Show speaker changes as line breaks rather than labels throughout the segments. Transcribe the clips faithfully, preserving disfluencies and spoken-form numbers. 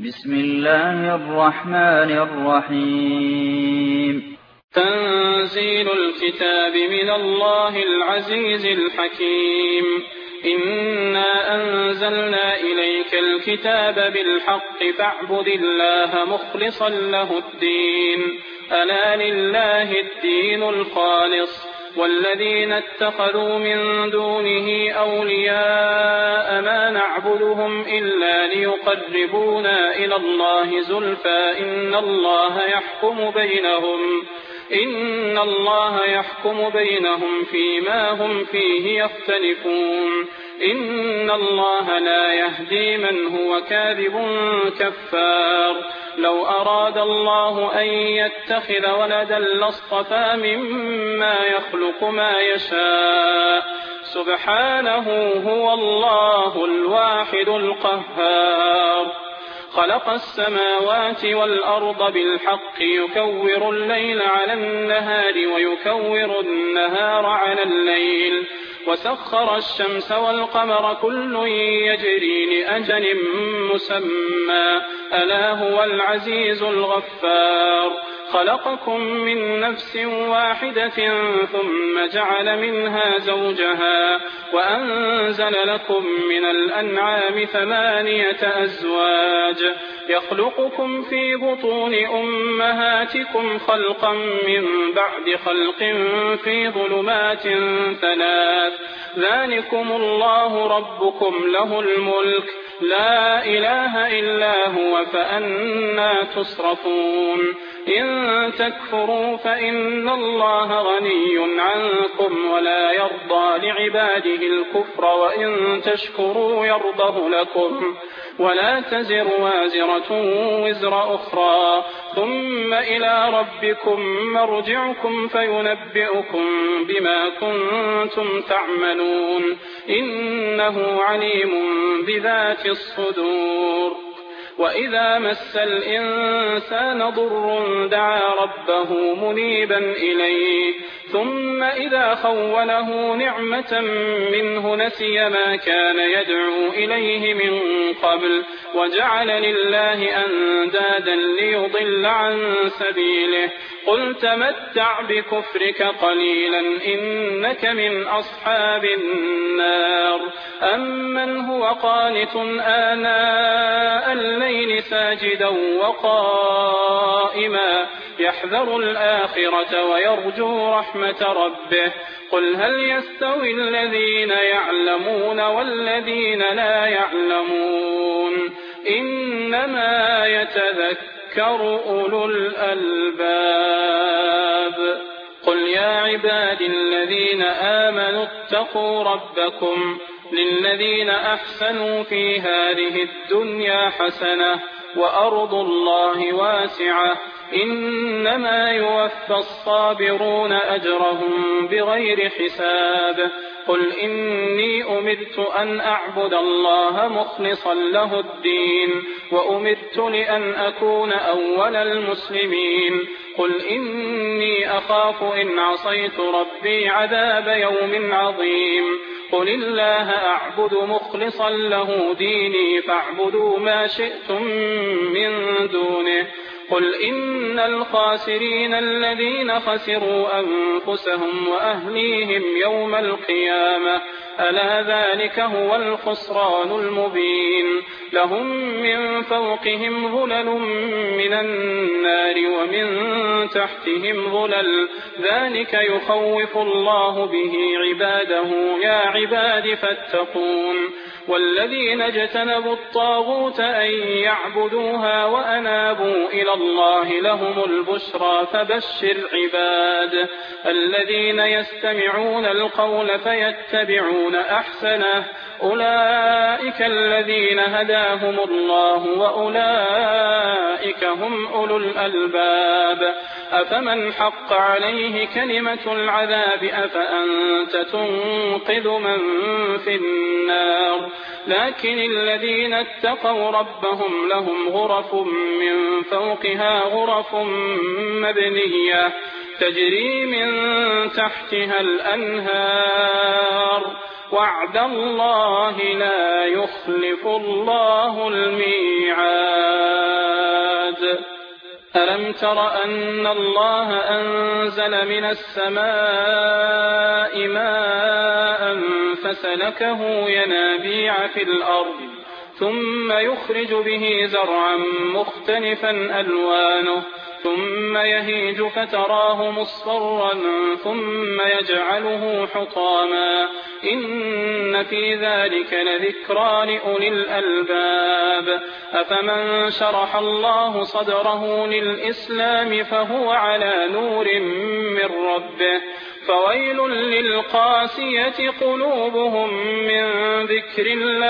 بسم الله الرحمن الرحيم.
تنزيل الكتاب من الله العزيز الحكيم. إنا أنزلنا إليك الكتاب بالحق فاعبد الله مخلصا له الدين. ألا لله الدين الخالص والذين اتخذوا من دونه أولياء ما نعبدهم إلا ليقربونا إلى الله زلفى إن الله يحكم بينهم إن الله يحكم بينهم فيما هم فيه يختلفون. إن الله لا يهدي من هو كاذب كفار. لو أراد الله أن يتخذ ولدا لاصطفى مما يخلق ما يشاء سبحانه هو الله الواحد القهار. خلق السماوات والأرض بالحق يكور الليل على النهار ويكور النهار على الليل وسخر الشمس والقمر كل يجري لأجل مسمى ألا هو العزيز الغفار. خلقكم من نفس واحدة ثم جعل منها زوجها وأنزل لكم من الأنعام ثمانية أزواج يخلقكم في بطون أمهاتكم خلقا من بعد خلق في ظلمات ثلاث ذلكم الله ربكم له الملك لا إله إلا هو فأنى تصرفون. إن تكفروا فإن الله غني عنكم ولا يرضى لعباده الكفر وإن تشكروا يرضه لكم ولا تزر وازرة وزر أخرى ثم إلى ربكم مرجعكم فينبئكم بما كنتم تعملون إنه عليم بذات الصدور. وإذا مس الإنسان ضر دعا ربه منيبا إليه ثم إذا خوله نعمة منه نسي ما كان يدعو إليه من قبل وجعل لله أندادا ليضل عن سبيله. قل تمتع بكفرك قليلا إنك من أصحاب النار. أمن هو قانت آناء الليل ساجدا وقائما يحذر الآخرة ويرجو رحمة ربه. قل هل يستوي الذين يعلمون والذين لا يعلمون إنما يتذكر أولو الألباب. قل يا عبادي الذين آمنوا اتقوا ربكم للذين أحسنوا في هذه الدنيا حسنة وأرض الله واسعة إنما يوفى الصابرون أجرهم بغير حساب. قل إني أمرت أن أعبد الله مخلصا له الدين وأمرت لأن أكون أول المسلمين. قل إني أخاف إن عصيت ربي عذاب يوم عظيم. قل الله أعبد مخلصا له ديني فاعبدوا ما شئتم من دونه. قل إن الخاسرين الذين خسروا أنفسهم وأهليهم يوم القيامة ألا ذلك هو الخسران المبين. لهم من فوقهم ظلل من النار ومن تحتهم ظلل ذلك يخوف الله به عباده يا عباد فاتقون. والذين اجتنبوا الطاغوت أن يعبدوها وأنابوا إلى الله لهم البشرى فبشر عباد الذين يستمعون القول فيتبعون أحسنه أولئك الذين هداهم الله وأولئك هم أولو الألباب. أفمن حق عليه كلمة العذاب أفأنت تنقذ من في النار. لكن الذين اتقوا ربهم لهم غرف من فوقها غرف مبنية تجري من تحتها الأنهار وعد الله لا يخلف الله الميعاد. ألم تر أن الله أنزل من السماء ماء فسلكه ينابيع في الأرض ثم يخرج به زرعا مختلفا ألوانه ثم يهيج فتراه مصفرا ثم يجعله حطاما إن في ذلك لذكرى لأولي الألباب أفمن شرح الله صدره للإسلام فهو على نور من ربه فويل للقاسية قلوبهم من ذكر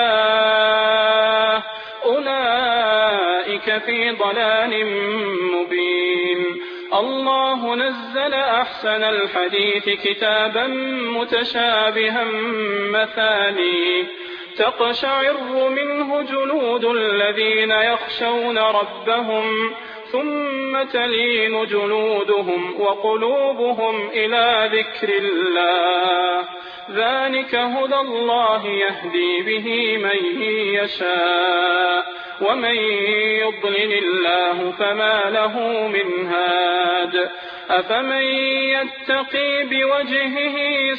الله أولئك في ضلال مبين الله نزل أحسن الحديث كتابا متشابها مثاني تقشعر منه جلود الذين يخشون ربهم ثم تلين جلودهم وقلوبهم إلى ذكر الله ذلك هدى الله يهدي به من يشاء ومن يضلل الله فما له من هاد أفمن يتقي بوجهه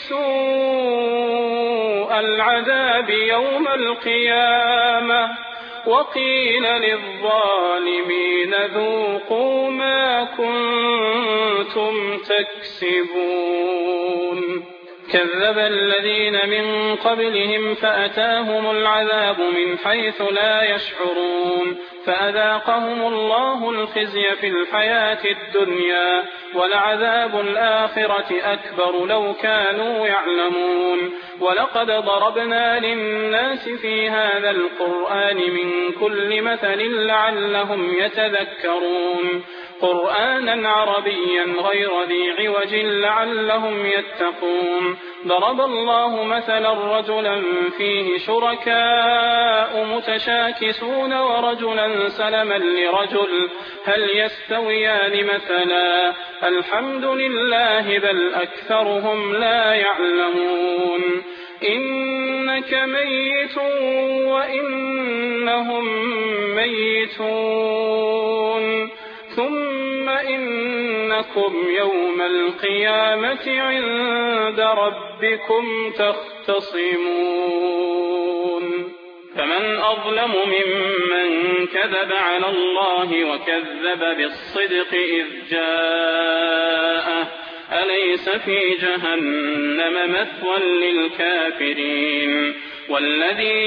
سوء العذاب يوم القيامة وقيل للظالمين ذوقوا ما كنتم تكسبون كذب الذين من قبلهم فأتاهم العذاب من حيث لا يشعرون فأذاقهم الله الخزي في الحياة الدنيا ولعذاب الآخرة أكبر لو كانوا يعلمون ولقد ضربنا للناس في هذا القرآن من كل مثل لعلهم يتذكرون قرآنا عربيا غير ذي عوج لعلهم يتقون ضرب الله مثلا رجلا فيه شركاء متشاكسون ورجلا سلما لرجل هل يستويان مثلا الحمد لله بل أكثرهم لا يعلمون إنك ميت وإنهم ميتون ثم إنكم يوم القيامة عند ربكم تختصمون فمن أظلم ممن كذب على الله وكذب بالصدق إذ جاءه أليس في جهنم مثوى للكافرين والذي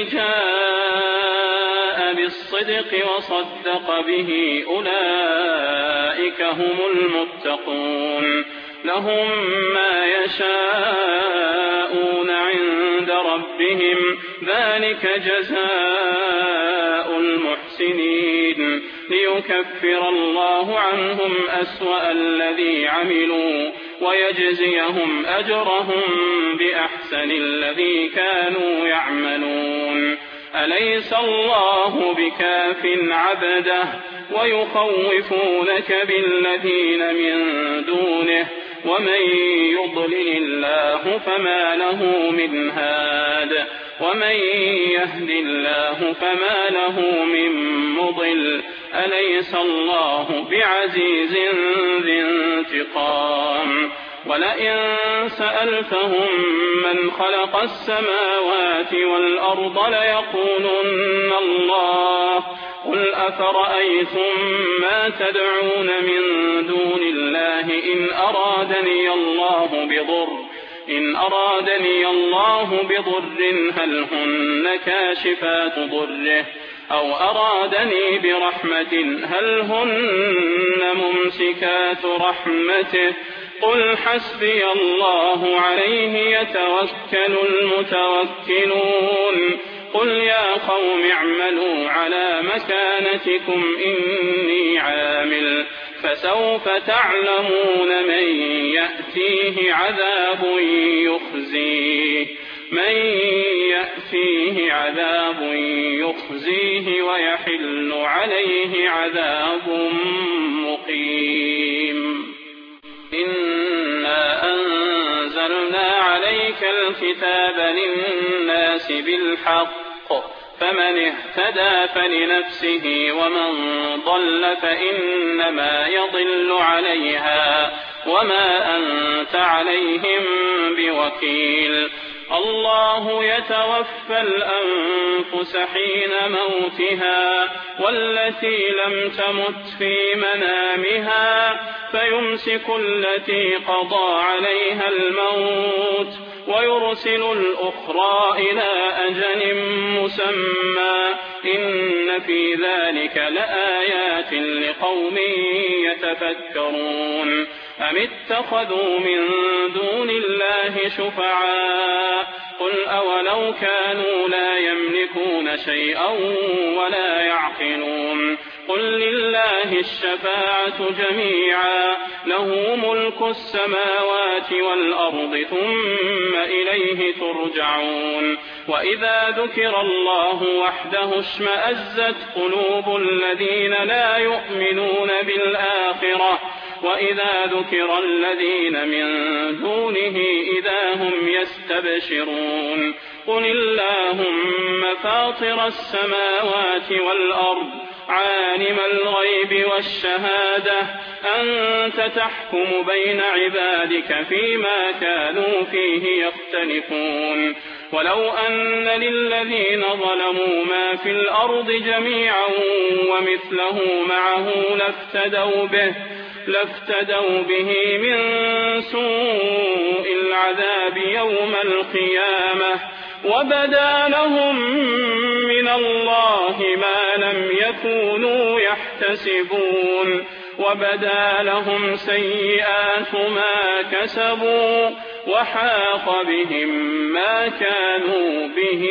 جاء بالصدق وصدق به أولئك هم المتقون لهم ما يشاءون عند ربهم ذلك جزاء المحسنين ليكفر الله عنهم أسوأ الذي عملوا ويجزيهم أجرهم بأحسن الذي كانوا يعملون أليس الله بكاف عبده ويخوفونك بالذين من دونه ومن يضلل الله فما له من هاد ومن يهد الله فما له من مضل أليس الله بعزيز ذي انتقام ولئن سألتهم من خلق السماوات والأرض ليقولن الله قل أفرأيتم ما تدعون من دون الله إن أرادني الله بضر إن أرادني الله بضر هل هن كاشفات ضره أو أرادني برحمة هل هن ممسكات رحمته قل حسبي الله عليه يتوكل المتوكلون قل يا قوم اعملوا على مكانتكم إني عامل فسوف تعلمون من يأتيه عذاب يخزيه من يأتيه عذاب يخزيه ويحل عليه عذاب مقيم إنا أنزلنا عليك الكتاب للناس بالحق فمن اهتدى فلنفسه ومن ضل فإنما يضل عليها وما أنت عليهم بوكيل. الله يتوفى الأنفس حين موتها والتي لم تمت في منامها فيمسك التي قضى عليها الموت ويرسل الأخرى إلى أجل مسمى إن في ذلك لآيات لقوم يتفكرون. أم اتخذوا من دون الله شفعاء قل أولو كانوا لا يملكون شيئا ولا يعقلون قل لله الشفاعة جميعا له ملك السماوات والأرض ثم إليه ترجعون. وإذا ذكر الله وحده اشمأزت قلوب الذين لا يؤمنون بالآخرة وإذا ذكر الذين من دونه إذا هم يستبشرون. قل اللهم فاطر السماوات والأرض عالم الغيب والشهادة أنت تحكم بين عبادك فيما كانوا فيه يختلفون. ولو أن للذين ظلموا ما في الأرض جميعا ومثله معه لافتدوا به لافتدوا به من سوء العذاب يوم القيامة وبدا لهم من الله ما لم يكونوا يحتسبون وبدا لهم سيئات ما كسبوا وحاق بهم ما كانوا به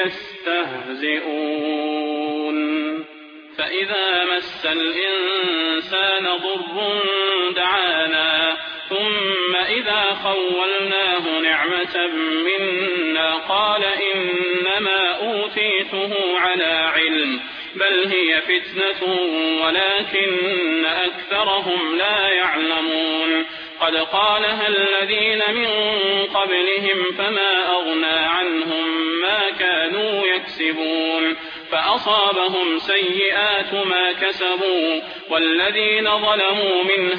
يستهزئون. فإذا مس الإنسان ضر دعانا ثم إذا خولناه نعمة منا قال إنما أوتيته على علم بل هي فتنة ولكن أكثرهم لا يعلمون. قد قالها الذين من قبلهم فما أغنى عنهم ما كانوا يكسبون فأصابهم سيئات ما كسبوا والذين ظلموا من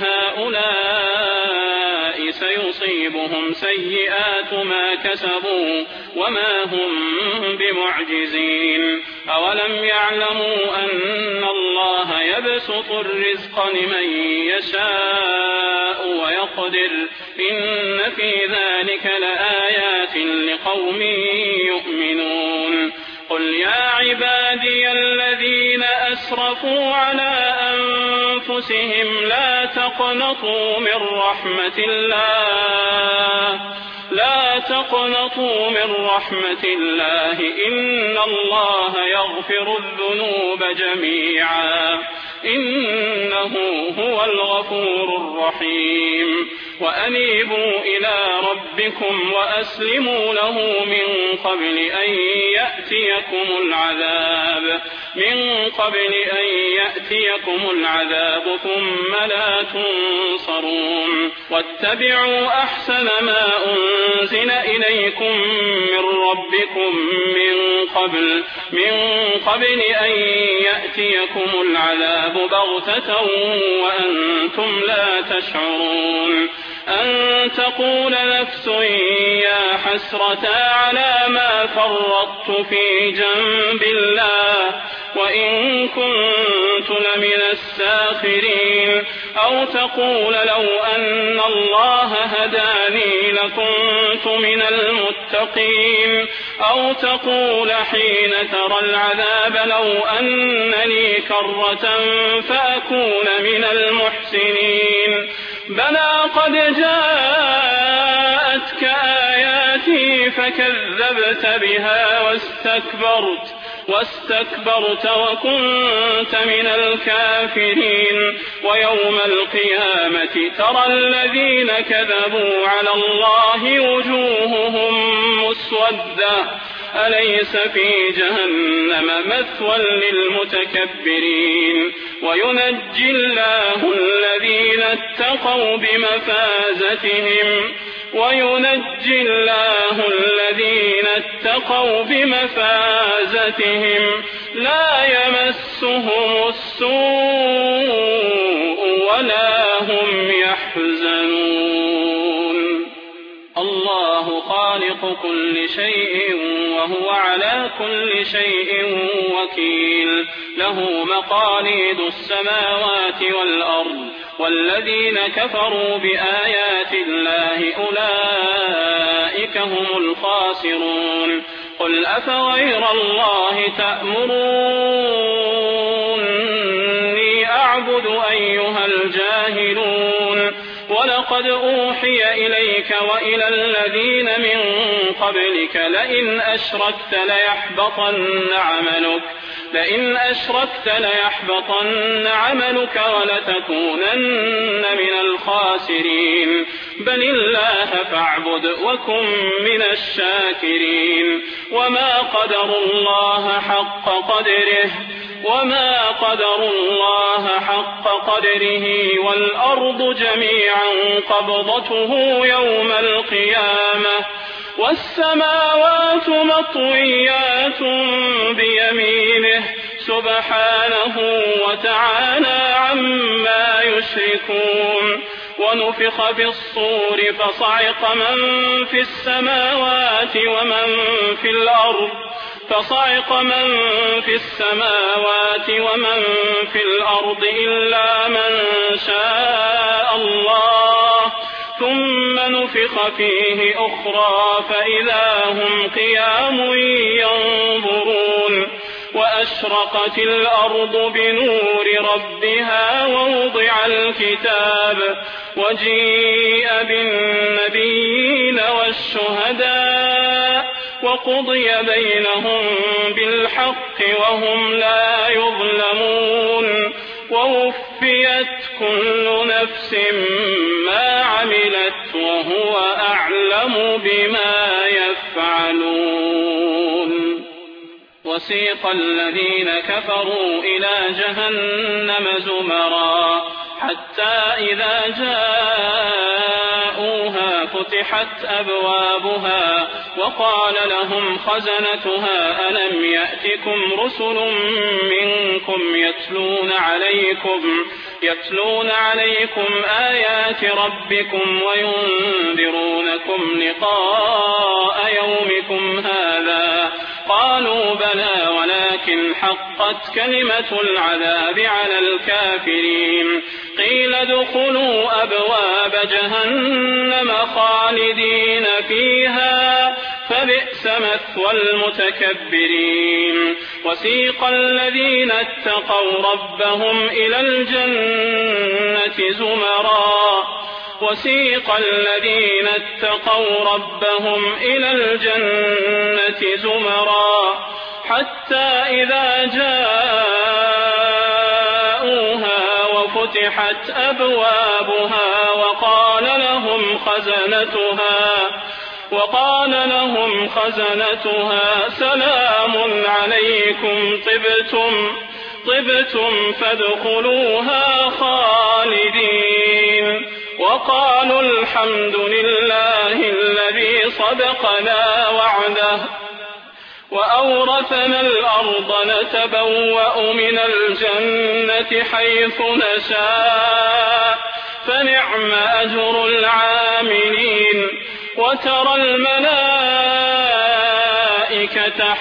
هؤلاء سيصيبهم سيئات ما كسبوا وما هم بمعجزين. أولم يعلموا أن الله يبسط الرزق لمن يشاء ويقدر إن في ذلك لآيات لقوم يؤمنون. قل يا عبادي الذين أسرفوا على أنفسهم لا تقنطوا من رحمة الله لا تقنطوا من رحمة الله إن الله يغفر الذنوب جميعا إنه هو الغفور الرحيم. وأنيبوا إلى ربكم وأسلموا له من قبل أن يأتيكم العذاب من قبل أن يأتيكم العذاب ثم لا تنصرون. واتبعوا أحسن ما أنزل إليكم من ربكم من قبل من قبل أن يأتيكم العذاب بغتة وأنتم لا تشعرون. أن تقول نفس يا حسرة على ما فرطت في جنب الله وإن كنت لمن الساخرين. أو تقول لو أن الله هداني لكنت من المتقين. أو تقول حين ترى العذاب لو أن لي كرة فأكون من المحسنين. بلى قد جاءتك آياتي فكذبت بها واستكبرت واستكبرت وكنت من الكافرين. ويوم القيامة ترى الذين كذبوا على الله وجوههم مسودة أليس في جهنم مثوى للمتكبرين. وينجي الله الذين اتقوا بمفازتهم وينجي الله الذين اتقوا بمفازتهم لا يمسهم السوء ولا هم يحزنون. الله خالق كل شيء وهو على كل شيء وكيل، له مقاليد السماوات والأرض، والذين كفروا بآيات الله أولئك هم الخاسرون. قل أفغير الله تأمروني أعبد أيها الجاهلون؟ ولقد أوحي إليك وإلى الذين من قبلك لئن أشركت ليحبطن عملك لئن أشركت ليحبطن عملك ولتكونن من الخاسرين. بل الله فاعبد وكن من الشاكرين. وما قدر الله حق قدره وما قدر الله حق قدره والأرض جميعا قبضته يوم القيامة والسماوات مطويات بيمينه سبحانه وتعالى عما يشركون. ونفخ في الصور فصعق من في السماوات ومن في الأرض فصعق من في السماوات ومن في الأرض إلا من شاء الله، ثم نفخ فيه أخرى فإذا هم قيام ينظرون. وأشرقت الأرض بنور ربها ووضع الكتاب وجيء بالنبيين والشهداء وقضي بينهم بالحق وهم لا يظلمون. ووفيت كل نفس ما عملت وهو أعلم بما يفعلون. وسيق الذين كفروا إلى جهنم زمرا حتى إذا جاءوها فتحت أبوابها وقال لهم خزنتها ألم يأتكم رسل منكم يتلون عليكم يتلون عليكم آيات ربكم وينذرونكم لقاء يومكم هذا؟ قالوا بلى ولكن حقت كلمة العذاب على الكافرين. قيل ادخلوا أبواب جهنم خالدين فيها فبئس مثوى المتكبرين. وسيق الذين اتقوا ربهم إلى الجنة زمرا وسيق الذين اتقوا ربهم إلى الجنة زمرا حتى إذا جاءوها وفتحت أبوابها وقال لهم خزنتها وقال لهم خزنتها سلام عليكم طبتم طبتم فادخلوها خالدين. وقالوا الحمد لله الذي صدقنا وعده وأورثنا الأرض نتبوأ من الجنة حيث نشاء فنعم أجر العاملين. وترى الملائكة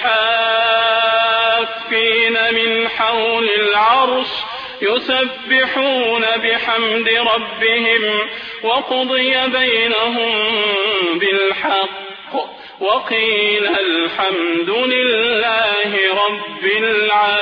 حافين من حول العرش يسبحون بحمد ربهم وقضي بينهم بالحق وقيل الحمد لله رب العالمين.